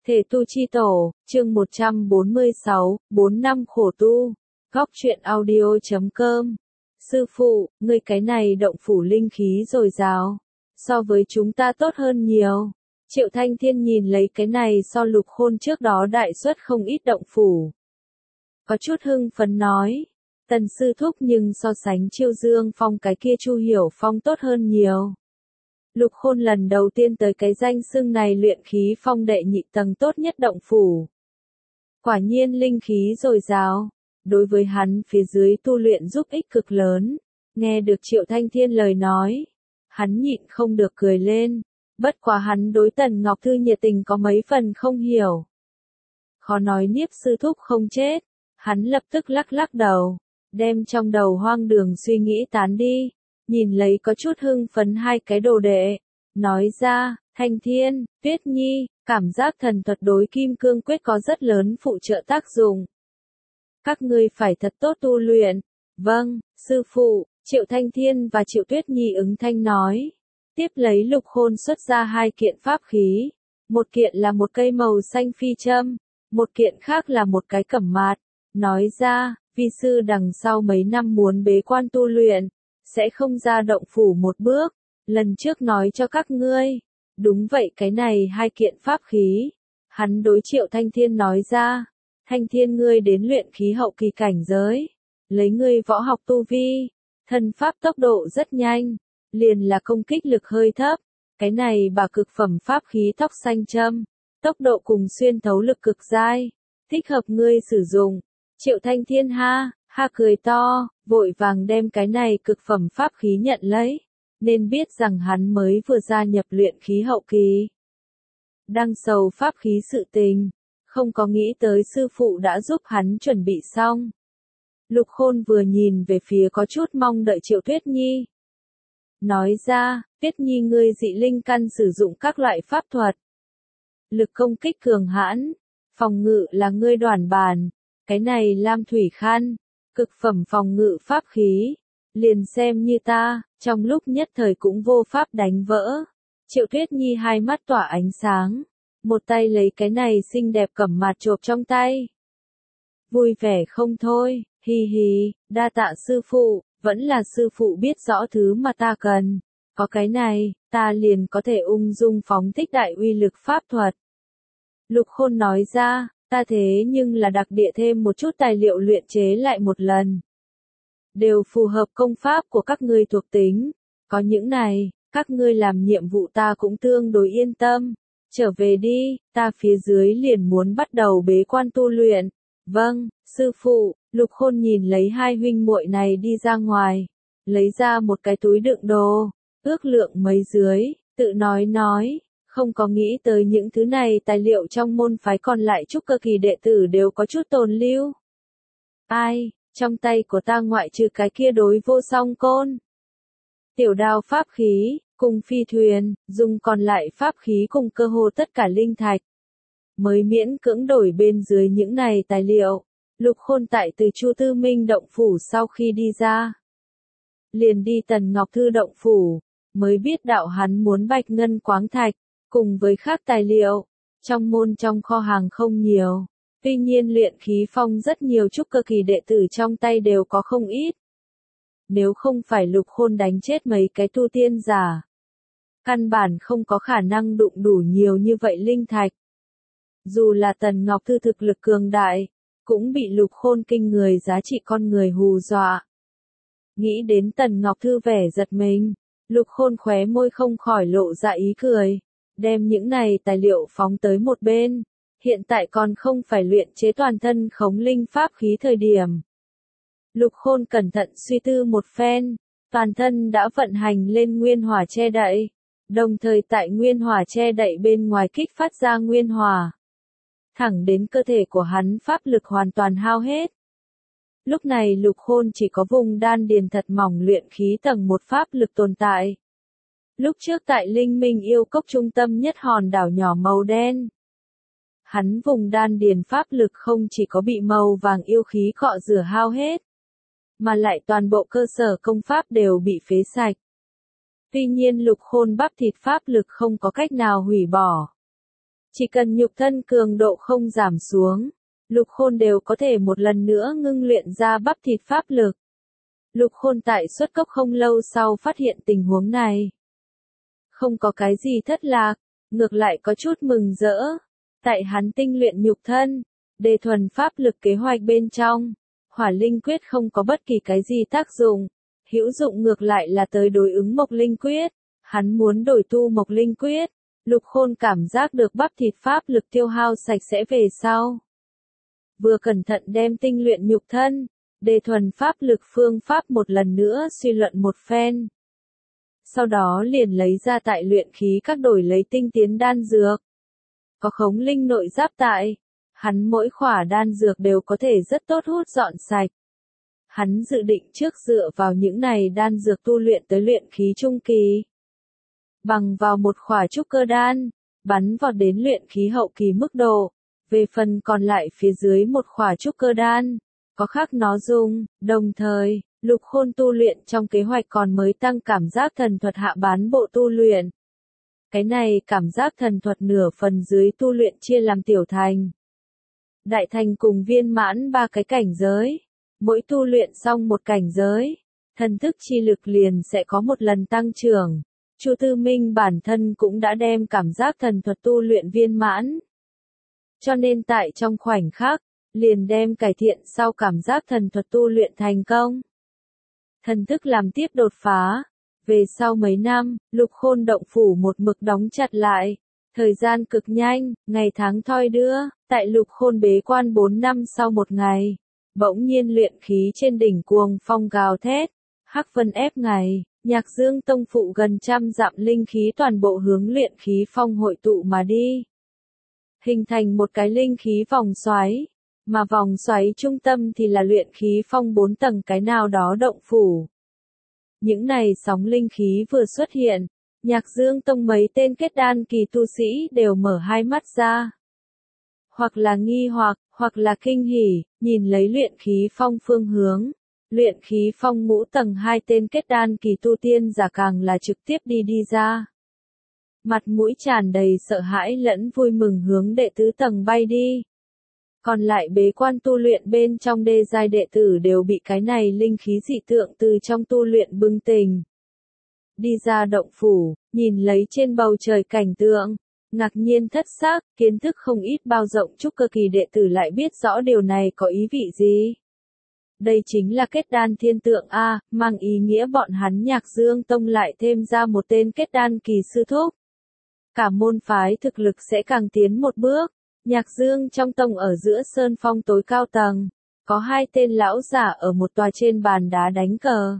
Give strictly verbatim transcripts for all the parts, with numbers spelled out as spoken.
Thể tu chi tổ, chương một trăm bốn mươi sáu, bốn năm khổ tu. Góc truyện audio chấm com. Sư phụ, ngươi cái này động phủ linh khí dồi dào, so với chúng ta tốt hơn nhiều. Triệu Thanh Thiên nhìn lấy cái này so Lục Khôn trước đó đại suất không ít động phủ. Có chút hưng phấn nói, Tần sư thúc nhưng so sánh Chiêu Dương Phong cái kia Chu Hiểu Phong tốt hơn nhiều. Lục Khôn lần đầu tiên tới cái danh xưng này luyện khí phong đệ nhị tầng tốt nhất động phủ. Quả nhiên linh khí dồi dào, đối với hắn phía dưới tu luyện giúp ích cực lớn. Nghe được Triệu Thanh Thiên lời nói, hắn nhịn không được cười lên, bất quá hắn đối Tần Ngọc Thư nhiệt tình có mấy phần không hiểu. Khó nói Niếp sư thúc không chết, hắn lập tức lắc lắc đầu, đem trong đầu hoang đường suy nghĩ tán đi. Nhìn lấy có chút hưng phấn hai cái đồ đệ, nói ra, Thanh Thiên, Tuyết Nhi, cảm giác thần thuật đối kim cương quyết có rất lớn phụ trợ tác dụng. Các ngươi phải thật tốt tu luyện. Vâng, sư phụ, Triệu Thanh Thiên và Triệu Tuyết Nhi ứng thanh nói. Tiếp lấy Lục Khôn xuất ra hai kiện pháp khí. Một kiện là một cây màu xanh phi châm, một kiện khác là một cái cẩm mạt. Nói ra, vi sư đằng sau mấy năm muốn bế quan tu luyện, sẽ không ra động phủ một bước, lần trước nói cho các ngươi. Đúng vậy, cái này hai kiện pháp khí. Hắn đối Triệu Thanh Thiên nói ra, Thanh Thiên ngươi đến luyện khí hậu kỳ cảnh giới, lấy ngươi võ học tu vi, thân pháp tốc độ rất nhanh, liền là công kích lực hơi thấp. Cái này bà cực phẩm pháp khí tóc xanh châm, tốc độ cùng xuyên thấu lực cực dai, thích hợp ngươi sử dụng. Triệu Thanh Thiên ha, ha cười to, vội vàng đem cái này cực phẩm pháp khí nhận lấy, nên biết rằng hắn mới vừa gia nhập luyện khí hậu kỳ. Đang sầu pháp khí sự tình, không có nghĩ tới sư phụ đã giúp hắn chuẩn bị xong. Lục Khôn vừa nhìn về phía có chút mong đợi Triệu Tuyết Nhi. Nói ra, Tuyết Nhi ngươi dị linh căn sử dụng các loại pháp thuật. Lực công kích cường hãn, phòng ngự là ngươi đoản bàn, cái này lam thủy khăn. Cực phẩm phòng ngự pháp khí, liền xem như ta, trong lúc nhất thời cũng vô pháp đánh vỡ. Triệu Tuyết Nhi hai mắt tỏa ánh sáng, một tay lấy cái này xinh đẹp cẩm mạt chộp trong tay. Vui vẻ không thôi, hi hi, đa tạ sư phụ, vẫn là sư phụ biết rõ thứ mà ta cần. Có cái này, ta liền có thể ung dung phóng thích đại uy lực pháp thuật. Lục Khôn nói ra. Ta thế nhưng là đặc địa thêm một chút tài liệu luyện chế lại một lần. Đều phù hợp công pháp của các ngươi thuộc tính. Có những này, các ngươi làm nhiệm vụ ta cũng tương đối yên tâm. Trở về đi, ta phía dưới liền muốn bắt đầu bế quan tu luyện. Vâng, sư phụ. Lục Khôn nhìn lấy hai huynh muội này đi ra ngoài. Lấy ra một cái túi đựng đồ, ước lượng mấy dưới, tự nói nói. Không có nghĩ tới những thứ này tài liệu trong môn phái còn lại trúc cơ kỳ đệ tử đều có chút tồn lưu. Ai, trong tay của ta ngoại trừ cái kia đối vô song côn, tiểu đao pháp khí, cùng phi thuyền, dùng còn lại pháp khí cùng cơ hồ tất cả linh thạch. Mới miễn cưỡng đổi bên dưới những này tài liệu, Lục Khôn tại từ Chu Tư Minh động phủ sau khi đi ra. Liền đi Tần Ngọc Thư động phủ, mới biết đạo hắn muốn bạch ngân quáng thạch. Cùng với khác tài liệu, trong môn trong kho hàng không nhiều, tuy nhiên luyện khí phong rất nhiều trúc cơ kỳ đệ tử trong tay đều có không ít. Nếu không phải Lục Khôn đánh chết mấy cái tu tiên giả, căn bản không có khả năng đụng đủ nhiều như vậy linh thạch. Dù là Tần Ngọc Thư thực lực cường đại, cũng bị Lục Khôn kinh người giá trị con người hù dọa. Nghĩ đến Tần Ngọc Thư vẻ giật mình, Lục Khôn khóe môi không khỏi lộ ra ý cười. Đem những này tài liệu phóng tới một bên, hiện tại còn không phải luyện chế toàn thân khống linh pháp khí thời điểm. Lục Khôn cẩn thận suy tư một phen, toàn thân đã vận hành lên nguyên hỏa che đậy, đồng thời tại nguyên hỏa che đậy bên ngoài kích phát ra nguyên hỏa. Thẳng đến cơ thể của hắn pháp lực hoàn toàn hao hết. Lúc này Lục Khôn chỉ có vùng đan điền thật mỏng luyện khí tầng một pháp lực tồn tại. Lúc trước tại Linh Minh yêu cốc trung tâm nhất hòn đảo nhỏ màu đen. Hắn vùng đan điền pháp lực không chỉ có bị màu vàng yêu khí cọ rửa hao hết, mà lại toàn bộ cơ sở công pháp đều bị phế sạch. Tuy nhiên Lục Khôn bắp thịt pháp lực không có cách nào hủy bỏ. Chỉ cần nhục thân cường độ không giảm xuống, Lục Khôn đều có thể một lần nữa ngưng luyện ra bắp thịt pháp lực. Lục Khôn tại xuất cốc không lâu sau phát hiện tình huống này. Không có cái gì thất lạc, ngược lại có chút mừng rỡ. Tại hắn tinh luyện nhục thân, đề thuần pháp lực kế hoạch bên trong, hỏa linh quyết không có bất kỳ cái gì tác dụng. Hữu dụng ngược lại là tới đối ứng mộc linh quyết. Hắn muốn đổi tu mộc linh quyết. Lục Khôn cảm giác được bắp thịt pháp lực tiêu hao sạch sẽ về sau. Vừa cẩn thận đem tinh luyện nhục thân, đề thuần pháp lực phương pháp một lần nữa suy luận một phen. Sau đó liền lấy ra tại luyện khí các đổi lấy tinh tiến đan dược. Có khống linh nội giáp tại, hắn mỗi khỏa đan dược đều có thể rất tốt hút dọn sạch. Hắn dự định trước dựa vào những này đan dược tu luyện tới luyện khí trung kỳ. Bằng vào một khỏa trúc cơ đan, bắn vọt đến luyện khí hậu kỳ mức độ. Về phần còn lại phía dưới một khỏa trúc cơ đan, có khác nó dùng, đồng thời, Lục Khôn tu luyện trong kế hoạch còn mới tăng cảm giác thần thuật hạ bán bộ tu luyện. Cái này cảm giác thần thuật nửa phần dưới tu luyện chia làm tiểu thành. Đại thành cùng viên mãn ba cái cảnh giới, mỗi tu luyện xong một cảnh giới, thần thức chi lực liền sẽ có một lần tăng trưởng. Chu Tư Minh bản thân cũng đã đem cảm giác thần thuật tu luyện viên mãn. Cho nên tại trong khoảnh khắc, liền đem cải thiện sau cảm giác thần thuật tu luyện thành công. Thần thức làm tiếp đột phá. Về sau mấy năm, Lục Khôn động phủ một mực đóng chặt lại. Thời gian cực nhanh, ngày tháng thoi đưa, tại Lục Khôn bế quan bốn năm sau một ngày. Bỗng nhiên luyện khí trên đỉnh cuồng phong gào thét. Hắc vân ép ngày, Nhạc Dương tông phụ gần trăm dặm linh khí toàn bộ hướng luyện khí phong hội tụ mà đi. Hình thành một cái linh khí vòng xoáy, mà vòng xoáy trung tâm thì là luyện khí phong bốn tầng cái nào đó động phủ. Những này sóng linh khí vừa xuất hiện, Nhạc Dương tông mấy tên kết đan kỳ tu sĩ đều mở hai mắt ra. Hoặc là nghi hoặc, hoặc là kinh hỉ, nhìn lấy luyện khí phong phương hướng. Luyện khí phong ngũ tầng hai tên kết đan kỳ tu tiên giả càng là trực tiếp đi đi ra. Mặt mũi tràn đầy sợ hãi lẫn vui mừng hướng đệ tứ tầng bay đi. Còn lại bế quan tu luyện bên trong đê giai đệ tử đều bị cái này linh khí dị tượng từ trong tu luyện bừng tỉnh. Đi ra động phủ, nhìn lấy trên bầu trời cảnh tượng, ngạc nhiên thất xác, kiến thức không ít bao rộng trúc cơ kỳ đệ tử lại biết rõ điều này có ý vị gì. Đây chính là kết đan thiên tượng A, mang ý nghĩa bọn hắn Nhạc Dương tông lại thêm ra một tên kết đan kỳ sư thúc. Cả môn phái thực lực sẽ càng tiến một bước. Nhạc Dương trong tông ở giữa sơn phong tối cao tầng, có hai tên lão giả ở một tòa trên bàn đá đánh cờ.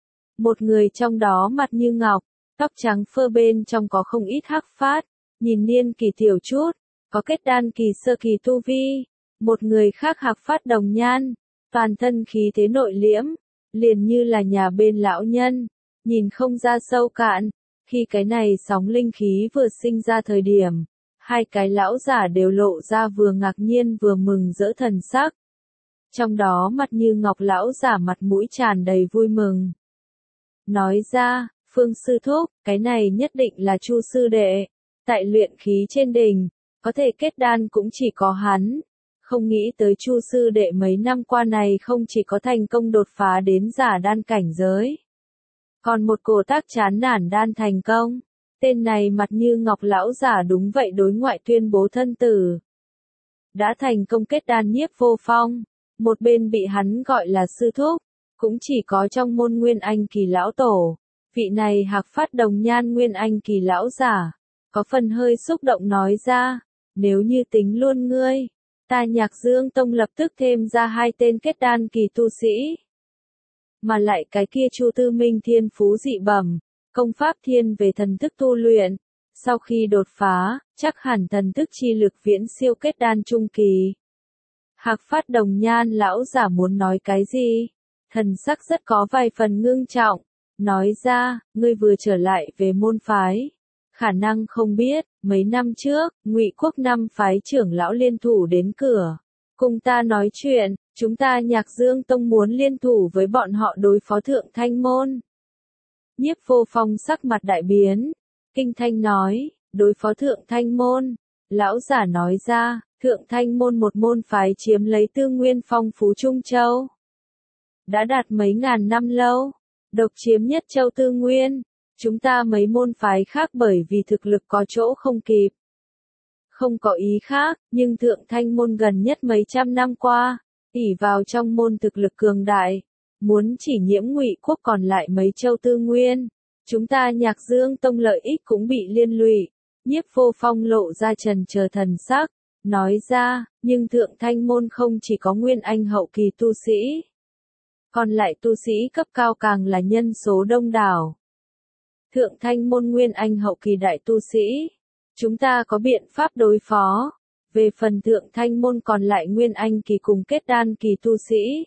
Một người trong đó mặt như ngọc, tóc trắng phơ bên trong có không ít hắc phát, nhìn niên kỳ tiểu chút, có kết đan kỳ sơ kỳ tu vi. Một người khác hạc phát đồng nhan, toàn thân khí thế nội liễm, liền như là nhà bên lão nhân, nhìn không ra sâu cạn. Khi cái này sóng linh khí vừa sinh ra thời điểm, hai cái lão giả đều lộ ra vừa ngạc nhiên vừa mừng rỡ thần sắc. Trong đó mặt như ngọc lão giả mặt mũi tràn đầy vui mừng. Nói ra, Phương sư thúc, cái này nhất định là Chu sư đệ. Tại luyện khí trên đỉnh, có thể kết đan cũng chỉ có hắn. Không nghĩ tới Chu sư đệ mấy năm qua này không chỉ có thành công đột phá đến giả đan cảnh giới. Còn một cổ tác chán nản đan thành công. Tên này mặt như ngọc lão giả đúng vậy đối ngoại tuyên bố thân tử. Đã thành công kết đan nhiếp vô phong. Một bên bị hắn gọi là sư thúc. Cũng chỉ có trong môn Nguyên Anh kỳ lão tổ. Vị này hạc phát đồng nhan Nguyên Anh kỳ lão giả. Có phần hơi xúc động nói ra. Nếu như tính luôn ngươi, ta Nhạc Dương tông lập tức thêm ra hai tên kết đan kỳ tu sĩ. Mà lại cái kia Chu Tư Minh thiên phú dị bẩm, công pháp thiên về thần thức tu luyện. Sau khi đột phá, chắc hẳn thần thức chi lực viễn siêu kết đan trung kỳ. Hạc phát đồng nhan lão giả muốn nói cái gì? Thần sắc rất có vài phần ngưng trọng. Nói ra, ngươi vừa trở lại về môn phái. Khả năng không biết, mấy năm trước, Ngụy Quốc năm phái trưởng lão liên thủ đến cửa. Cùng ta nói chuyện, chúng ta Nhạc Dương tông muốn liên thủ với bọn họ đối phó Thượng Thanh môn. Nhiếp vô phong sắc mặt đại biến. Kinh thanh nói, đối phó Thượng Thanh môn. Lão giả nói ra, Thượng Thanh môn một môn phái chiếm lấy tư nguyên phong phú Trung Châu. Đã đạt mấy ngàn năm lâu, độc chiếm nhất châu tư nguyên, chúng ta mấy môn phái khác bởi vì thực lực có chỗ không kịp. Không có ý khác, nhưng Thượng Thanh môn gần nhất mấy trăm năm qua, ỷ vào trong môn thực lực cường đại, muốn chỉ nhiễm Ngụy quốc còn lại mấy châu tư nguyên, chúng ta Nhạc Dương tông lợi ích cũng bị liên lụy. Nhiếp Vô Phong lộ ra trần chờ thần sắc, nói ra, nhưng Thượng Thanh môn không chỉ có nguyên anh hậu kỳ tu sĩ, còn lại tu sĩ cấp cao càng là nhân số đông đảo. Thượng Thanh môn nguyên anh hậu kỳ đại tu sĩ, chúng ta có biện pháp đối phó. Về phần Thượng Thanh môn còn lại nguyên anh kỳ cùng kết đan kỳ tu sĩ,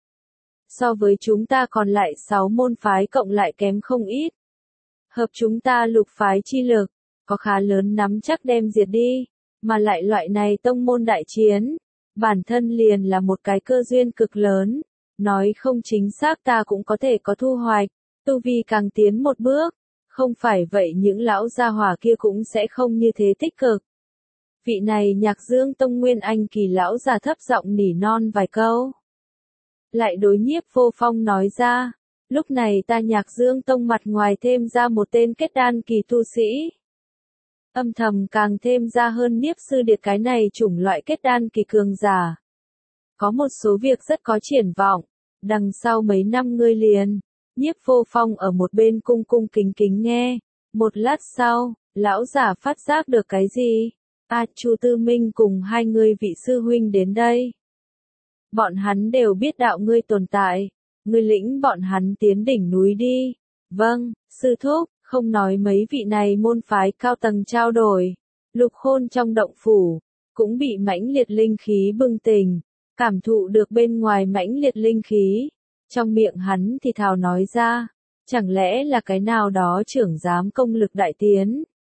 so với chúng ta còn lại sáu môn phái cộng lại kém không ít. Hợp chúng ta lục phái chi lực, có khá lớn nắm chắc đem diệt đi, mà lại loại này tông môn đại chiến, bản thân liền là một cái cơ duyên cực lớn, nói không chính xác ta cũng có thể có thu hoạch, tu vi càng tiến một bước, không phải vậy những lão gia hỏa kia cũng sẽ không như thế tích cực. Vị này Nhạc Dương tông nguyên anh kỳ lão già thấp giọng nỉ non vài câu. Lại đối Nhiếp Vô Phong nói ra, lúc này ta Nhạc Dương tông mặt ngoài thêm ra một tên kết đan kỳ tu sĩ. Âm thầm càng thêm ra hơn Niếp Sư Điệt cái này chủng loại kết đan kỳ cường giả. Có một số việc rất có triển vọng, đằng sau mấy năm ngươi liền. Nhiếp Vô Phong ở một bên cung cung kính kính nghe, một lát sau, lão giả phát giác được cái gì? A Chu Tư Minh cùng hai người vị sư huynh đến đây. Bọn hắn đều biết đạo ngươi tồn tại, ngươi lĩnh bọn hắn tiến đỉnh núi đi. Vâng, sư thúc, không nói mấy vị này môn phái cao tầng trao đổi. Lục Khôn trong động phủ, cũng bị mãnh liệt linh khí bừng tỉnh, cảm thụ được bên ngoài mãnh liệt linh khí. Trong miệng hắn thì thào nói ra, chẳng lẽ là cái nào đó trưởng giám công lực đại tiến.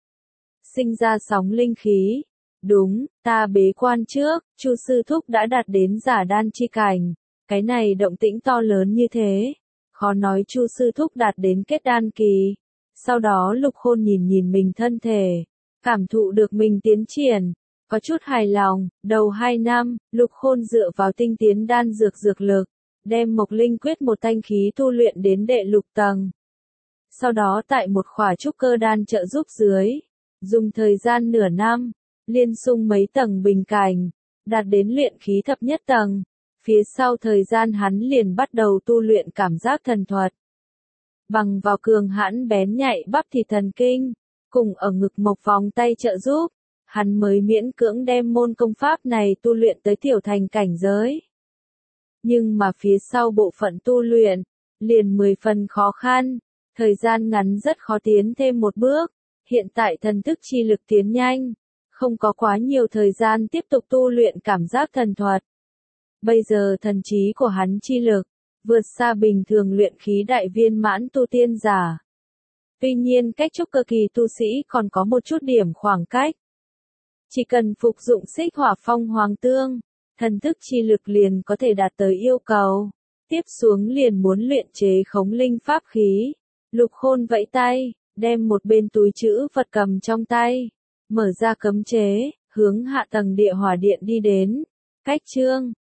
Sinh ra sóng linh khí. Đúng, ta bế quan trước, Chu sư thúc đã đạt đến giả đan chi cảnh. Cái này động tĩnh to lớn như thế. Khó nói Chu sư thúc đạt đến kết đan kỳ. Sau đó Lục Khôn nhìn nhìn mình thân thể, cảm thụ được mình tiến triển, có chút hài lòng. Đầu hai năm, Lục Khôn dựa vào tinh tiến đan dược dược lực, đem Mộc Linh Quyết một thanh khí tu luyện đến đệ lục tầng. Sau đó tại một khỏa trúc cơ đan trợ giúp dưới, dùng thời gian nửa năm, liên xung mấy tầng bình cảnh, đạt đến luyện khí thập nhất tầng. Phía sau thời gian hắn liền bắt đầu tu luyện cảm giác thần thuật. Bằng vào cường hãn bén nhạy bắp thịt thần kinh, cùng ở ngực mộc vòng tay trợ giúp, hắn mới miễn cưỡng đem môn công pháp này tu luyện tới tiểu thành cảnh giới. Nhưng mà phía sau bộ phận tu luyện, liền mười phần khó khăn, thời gian ngắn rất khó tiến thêm một bước, hiện tại thần thức chi lực tiến nhanh, không có quá nhiều thời gian tiếp tục tu luyện cảm giác thần thuật. Bây giờ thần trí của hắn chi lực, vượt xa bình thường luyện khí đại viên mãn tu tiên giả. Tuy nhiên cách trúc cơ kỳ tu sĩ còn có một chút điểm khoảng cách. Chỉ cần phục dụng xích hỏa phong hoàng tương, thần thức chi lực liền có thể đạt tới yêu cầu. Tiếp xuống liền muốn luyện chế khống linh pháp khí. Lục Khôn vẫy tay, đem một bên túi trữ vật cầm trong tay, mở ra cấm chế, hướng hạ tầng địa hỏa điện đi đến. Cách chương